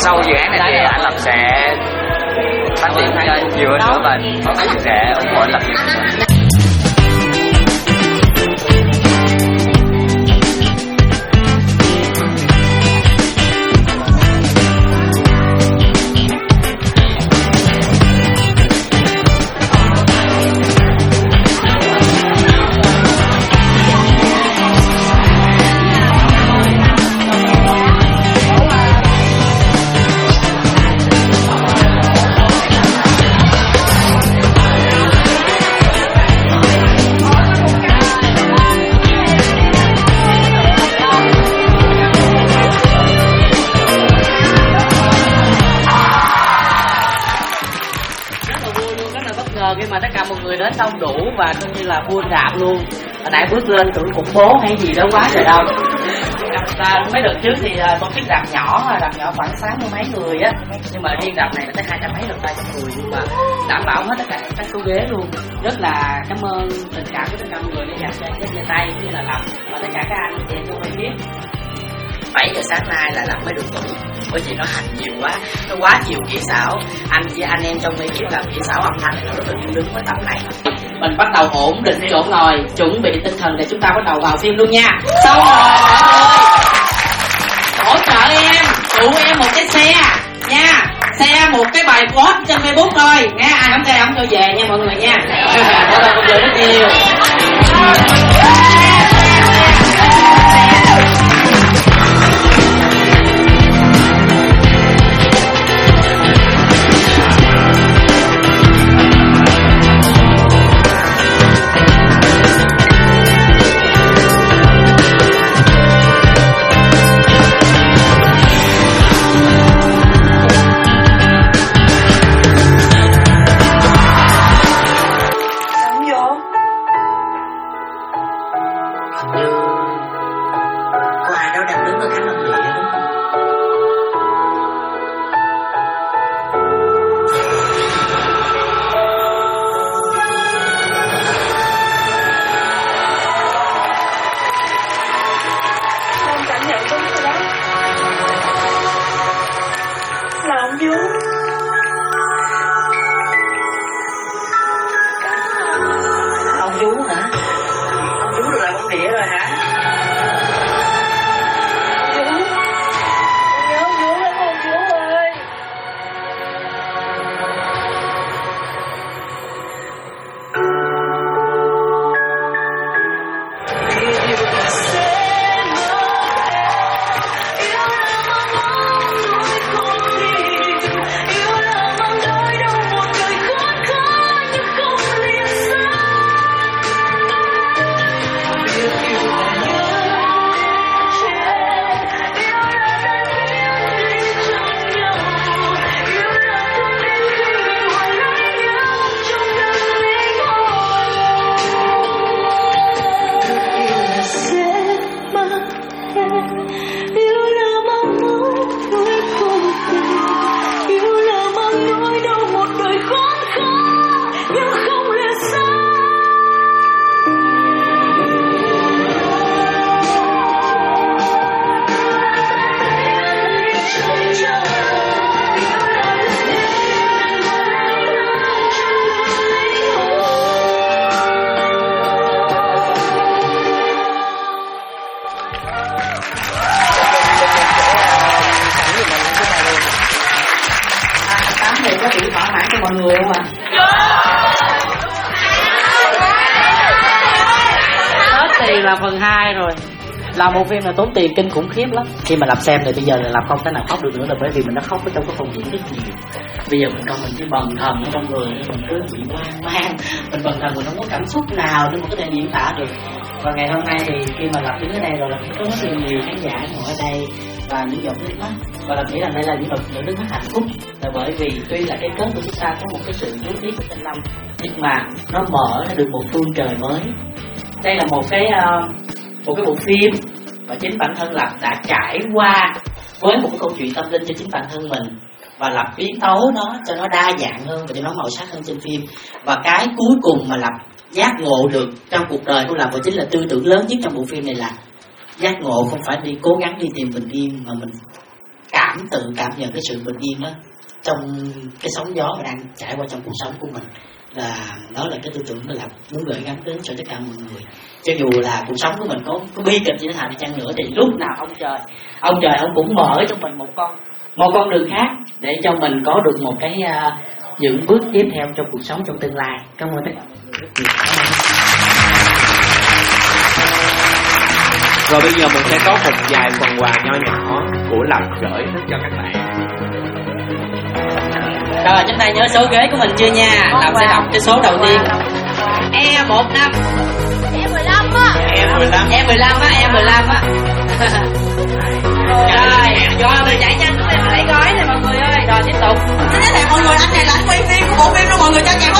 sau dự án này thì anh Lập sẽ phát triển nhiều hơn nữa và mọi người sẽ ủng hộ anh Lập nhiều hơn. Khi mà tất cả mọi người đến đông đủ và coi như là buôn rạp luôn. Hồi nãy bước lên tưởng khủng bố hay gì đó quá trời đâu. Mấy đợt trước thì tổ chức rạp nhỏ khoảng 60 mấy người á, nhưng mà riêng rạp này nó tới 200 mấy được 300 người, nhưng mà đảm bảo hết tất cả các số ghế luôn. Rất là cảm ơn tình cảm của tất cả mọi người đã dành cho anh chia tay cũng như là Lập và tất cả các anh chị em trong ban biết. 7 giờ sáng nay là Lập mới được ngủ, bởi vì nó hành nhiều quá, nó quá nhiều kỹ xảo. Anh với anh em trong ekip làm kỹ xảo âm thanh này nó rất là điêu đứng với tập này. Mình bắt đầu ổn định chỗ ngồi, chuẩn bị tinh thần để chúng ta bắt đầu vào phim luôn nha. Xong rồi mọi người hỗ trợ em, tụi em một cái xe nha, xe một cái bài post trên Facebook thôi nghe, ai không xe không cho về nha mọi người nha. Cảm ơn mọi người rất nhiều. Là phần 2 rồi. Là một phim là tốn tiền kinh khủng khiếp lắm. Khi mà Lập xem thì bây giờ là Lập không thể nào khóc được nữa, là bởi vì mình đã khóc ở trong cái phần diễn rất nhiều. Bây giờ mình chỉ bần thần ở trong người, mình cứ bị hoang mang, mình bần thần, mình không có cảm xúc nào để mình có thể diễn tả được. Và ngày hôm nay thì khi mà Lập đứng ở đây rồi là có rất nhiều khán giả ngồi ở đây và những giọt nước mắt, và Lập nghĩ rằng đây là những giọt nước mắt hạnh phúc, là bởi vì tuy là cái kết của chúng ta có một cái sự nuối tiếc của Thanh Lâm, nhưng mà nó mở ra được một phương trời mới. Đây là một cái bộ phim và chính bản thân Lập đã trải qua với một cái câu chuyện tâm linh cho chính bản thân mình, và Lập biến tấu nó cho nó đa dạng hơn và cho nó màu sắc hơn trên phim. Và cái cuối cùng mà Lập giác ngộ được trong cuộc đời của Lập, và chính là tư tưởng lớn nhất trong bộ phim này, là giác ngộ không phải đi cố gắng đi tìm bình yên, mà mình cảm tự cảm nhận cái sự bình yên đó trong cái sóng gió mà đang trải qua trong cuộc sống của mình. Là đó là cái tư tưởng là muốn gửi gắm đến cho tất cả mọi người. Cho dù là cuộc sống của mình có bi kịch như thế nào đi chăng nữa, thì lúc nào ông trời ông cũng mở cho mình một con đường khác để cho mình có được một cái những bước tiếp theo trong cuộc sống trong tương lai. Cảm ơn tất cả mọi người rất nhiều. Rồi bây giờ mình sẽ có một vài phần quà nho nhỏ của Lập gửi cho các bạn. Rồi chúng ta nhớ số ghế của mình chưa nha? Lập sẽ đọc cái số đầu tiên. E15. E15 á. E15 á. Rồi mình chạy nhanh chúng em lấy gói này mọi người ơi. Rồi tiếp tục. Thế này mọi người, anh này là anh quay phim của bộ phim đó mọi người, cho chào